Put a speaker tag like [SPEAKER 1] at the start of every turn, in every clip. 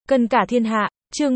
[SPEAKER 1] Cân cả thiên hạ, chương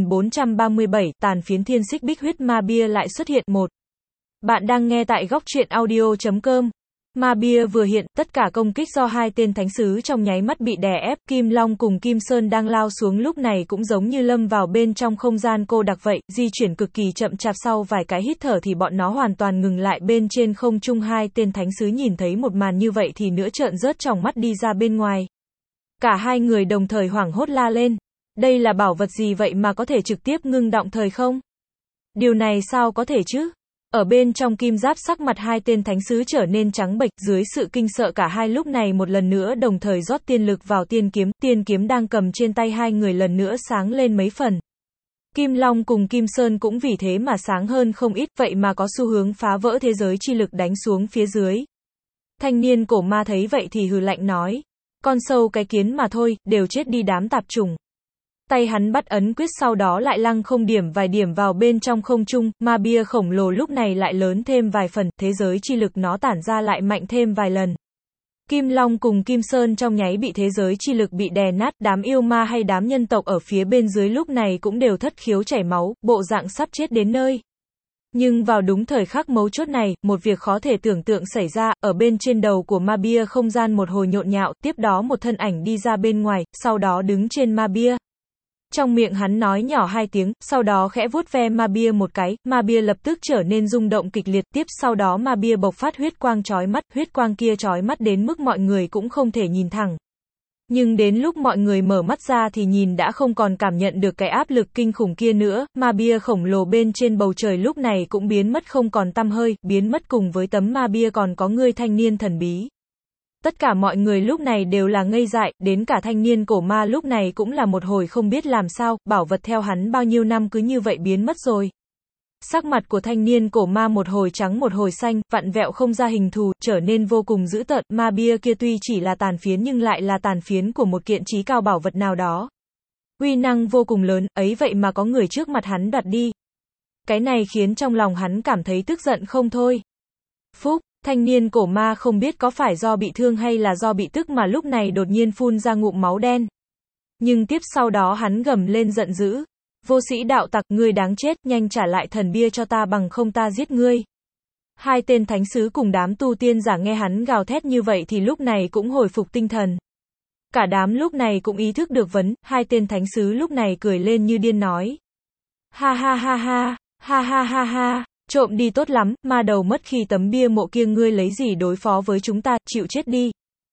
[SPEAKER 1] 1437, tàn phiến thiên xích bích huyết ma bia lại xuất hiện. Một. Bạn đang nghe tại góc truyện audio.com. Ma bia vừa hiện, tất cả công kích do hai tên thánh sứ trong nháy mắt bị đè ép, Kim Long cùng Kim Sơn đang lao xuống lúc này cũng giống như lâm vào bên trong không gian cô đặc vậy, di chuyển cực kỳ chậm chạp, sau vài cái hít thở thì bọn nó hoàn toàn ngừng lại bên trên không trung. Hai tên thánh sứ nhìn thấy một màn như vậy thì nữa trợn rớt tròng mắt đi ra bên ngoài. Cả hai người đồng thời hoảng hốt la lên. Đây là bảo vật gì vậy mà có thể trực tiếp ngưng động thời không? Điều này sao có thể chứ? Ở bên trong kim giáp sắc mặt hai tên thánh sứ trở nên trắng bệch, dưới sự kinh sợ cả hai lúc này một lần nữa đồng thời rót tiên lực vào tiên kiếm đang cầm trên tay hai người lần nữa sáng lên mấy phần. Kim Long cùng Kim Sơn cũng vì thế mà sáng hơn không ít, vậy mà có xu hướng phá vỡ thế giới chi lực đánh xuống phía dưới. Thanh niên cổ ma thấy vậy thì hừ lạnh nói, con sâu cái kiến mà thôi, đều chết đi đám tạp chủng. Tay hắn bắt ấn quyết, sau đó lại lăng không điểm vài điểm vào bên trong không trung, ma bia khổng lồ lúc này lại lớn thêm vài phần, thế giới chi lực nó tản ra lại mạnh thêm vài lần. Kim Long cùng Kim Sơn trong nháy bị thế giới chi lực bị đè nát, đám yêu ma hay đám nhân tộc ở phía bên dưới lúc này cũng đều thất khiếu chảy máu, bộ dạng sắp chết đến nơi. Nhưng vào đúng thời khắc mấu chốt này, một việc khó thể tưởng tượng xảy ra, ở bên trên đầu của ma bia không gian một hồi nhộn nhạo, tiếp đó một thân ảnh đi ra bên ngoài, sau đó đứng trên ma bia. Trong miệng hắn nói nhỏ hai tiếng, sau đó khẽ vuốt ve ma bia một cái, ma bia lập tức trở nên rung động kịch liệt, tiếp sau đó ma bia bộc phát huyết quang chói mắt, huyết quang kia chói mắt đến mức mọi người cũng không thể nhìn thẳng. Nhưng đến lúc mọi người mở mắt ra thì nhìn đã không còn cảm nhận được cái áp lực kinh khủng kia nữa, ma bia khổng lồ bên trên bầu trời lúc này cũng biến mất không còn tăm hơi, biến mất cùng với tấm ma bia còn có người thanh niên thần bí. Tất cả mọi người lúc này đều là ngây dại, đến cả thanh niên cổ ma lúc này cũng là một hồi không biết làm sao, bảo vật theo hắn bao nhiêu năm cứ như vậy biến mất rồi. Sắc mặt của thanh niên cổ ma một hồi trắng một hồi xanh, vặn vẹo không ra hình thù, trở nên vô cùng dữ tợn, ma bia kia tuy chỉ là tàn phiến nhưng lại là tàn phiến của một kiện chí cao bảo vật nào đó. Uy năng vô cùng lớn, ấy vậy mà có người trước mặt hắn đoạt đi. Cái này khiến trong lòng hắn cảm thấy tức giận không thôi. Phúc! Thanh niên cổ ma không biết có phải do bị thương hay là do bị tức mà lúc này đột nhiên phun ra ngụm máu đen. Nhưng tiếp sau đó hắn gầm lên giận dữ. Vô sĩ đạo tặc, ngươi đáng chết, nhanh trả lại thần bia cho ta bằng không ta giết ngươi. Hai tên thánh sứ cùng đám tu tiên giả nghe hắn gào thét như vậy thì lúc này cũng hồi phục tinh thần. Cả đám lúc này cũng ý thức được hai tên thánh sứ lúc này cười lên như điên nói. Ha ha ha ha, ha ha ha ha. Trộm đi tốt lắm, ma đầu mất khi tấm bia mộ kia ngươi lấy gì đối phó với chúng ta, chịu chết đi.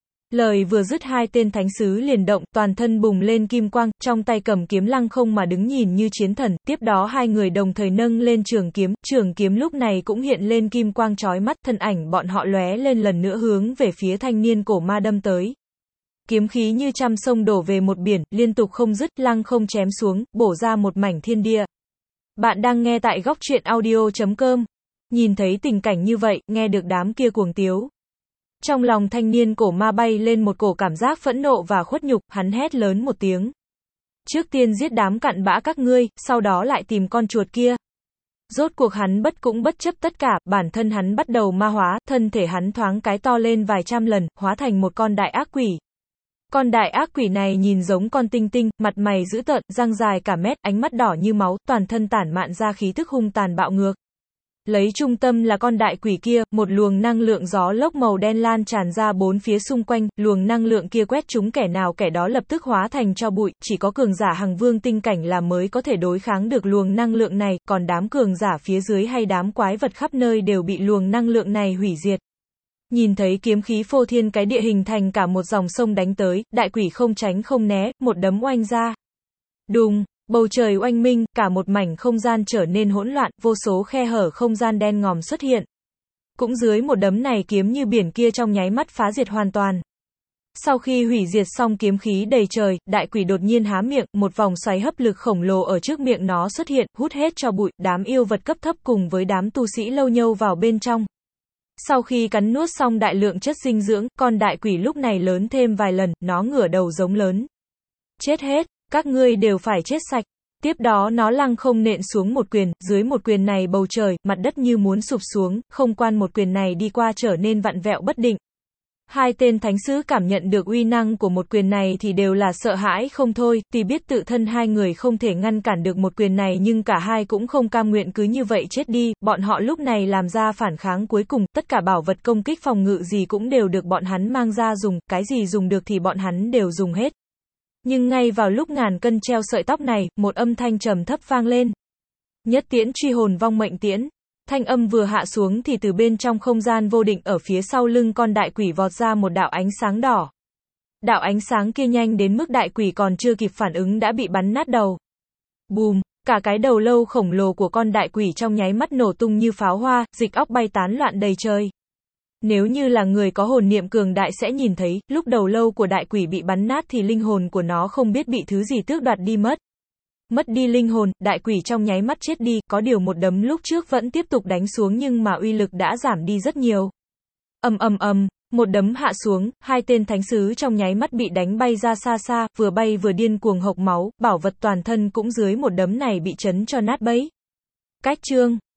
[SPEAKER 1] Lời vừa dứt hai tên thánh sứ liền động, toàn thân bùng lên kim quang, trong tay cầm kiếm lăng không mà đứng nhìn như chiến thần, tiếp đó hai người đồng thời nâng lên trường kiếm lúc này cũng hiện lên kim quang chói mắt, thân ảnh bọn họ lóe lên lần nữa hướng về phía thanh niên cổ ma đâm tới. Kiếm khí như trăm sông đổ về một biển, liên tục không dứt, lăng không chém xuống, bổ ra một mảnh thiên địa. Bạn đang nghe tại góc truyện audio.com. Nhìn thấy tình cảnh như vậy, nghe được đám kia cuồng tiếu. Trong lòng thanh niên cổ ma bay lên một cổ cảm giác phẫn nộ và khuất nhục, hắn hét lớn một tiếng. Trước tiên giết đám cặn bã các ngươi, sau đó lại tìm con chuột kia. Rốt cuộc hắn bất chấp tất cả, bản thân hắn bắt đầu ma hóa, thân thể hắn thoáng cái to lên vài trăm lần, hóa thành một con đại ác quỷ. Con đại ác quỷ này nhìn giống con tinh tinh, mặt mày dữ tợn, răng dài cả mét, ánh mắt đỏ như máu, toàn thân tản mạn ra khí thức hung tàn bạo ngược. Lấy trung tâm là con đại quỷ kia, một luồng năng lượng gió lốc màu đen lan tràn ra bốn phía xung quanh, luồng năng lượng kia quét trúng kẻ nào kẻ đó lập tức hóa thành tro bụi, chỉ có cường giả hằng vương tinh cảnh là mới có thể đối kháng được luồng năng lượng này, còn đám cường giả phía dưới hay đám quái vật khắp nơi đều bị luồng năng lượng này hủy diệt. Nhìn thấy kiếm khí phô thiên cái địa hình thành cả một dòng sông đánh tới, đại quỷ không tránh không né, một đấm oanh ra. Đùng, bầu trời oanh minh, cả một mảnh không gian trở nên hỗn loạn, vô số khe hở không gian đen ngòm xuất hiện. Cũng dưới một đấm này kiếm như biển kia trong nháy mắt phá diệt hoàn toàn. Sau khi hủy diệt xong kiếm khí đầy trời, đại quỷ đột nhiên há miệng, một vòng xoáy hấp lực khổng lồ ở trước miệng nó xuất hiện, hút hết cho bụi, đám yêu vật cấp thấp cùng với đám tu sĩ lâu nhâu vào bên trong. Sau khi cắn nuốt xong đại lượng chất dinh dưỡng, con đại quỷ lúc này lớn thêm vài lần, nó ngửa đầu giống lớn. Chết hết, các ngươi đều phải chết sạch. Tiếp đó nó lăng không nện xuống một quyền, dưới một quyền này bầu trời, mặt đất như muốn sụp xuống, không quan một quyền này đi qua trở nên vặn vẹo bất định. Hai tên thánh sứ cảm nhận được uy năng của một quyền này thì đều là sợ hãi không thôi, tuy biết tự thân hai người không thể ngăn cản được một quyền này nhưng cả hai cũng không cam nguyện cứ như vậy chết đi, bọn họ lúc này làm ra phản kháng cuối cùng, tất cả bảo vật công kích phòng ngự gì cũng đều được bọn hắn mang ra dùng, cái gì dùng được thì bọn hắn đều dùng hết. Nhưng ngay vào lúc ngàn cân treo sợi tóc này, một âm thanh trầm thấp vang lên. Nhất tiễn truy hồn vong mệnh tiễn. Thanh âm vừa hạ xuống thì từ bên trong không gian vô định ở phía sau lưng con đại quỷ vọt ra một đạo ánh sáng đỏ. Đạo ánh sáng kia nhanh đến mức đại quỷ còn chưa kịp phản ứng đã bị bắn nát đầu. Bùm, cả cái đầu lâu khổng lồ của con đại quỷ trong nháy mắt nổ tung như pháo hoa, dịch óc bay tán loạn đầy trời. Nếu như là người có hồn niệm cường đại sẽ nhìn thấy, lúc đầu lâu của đại quỷ bị bắn nát thì linh hồn của nó không biết bị thứ gì tước đoạt đi mất. Mất đi linh hồn, đại quỷ trong nháy mắt chết đi, có điều một đấm lúc trước vẫn tiếp tục đánh xuống nhưng mà uy lực đã giảm đi rất nhiều. Một đấm hạ xuống, hai tên thánh sứ trong nháy mắt bị đánh bay ra xa xa, vừa bay vừa điên cuồng hộc máu, bảo vật toàn thân cũng dưới một đấm này bị chấn cho nát bấy. Cách chương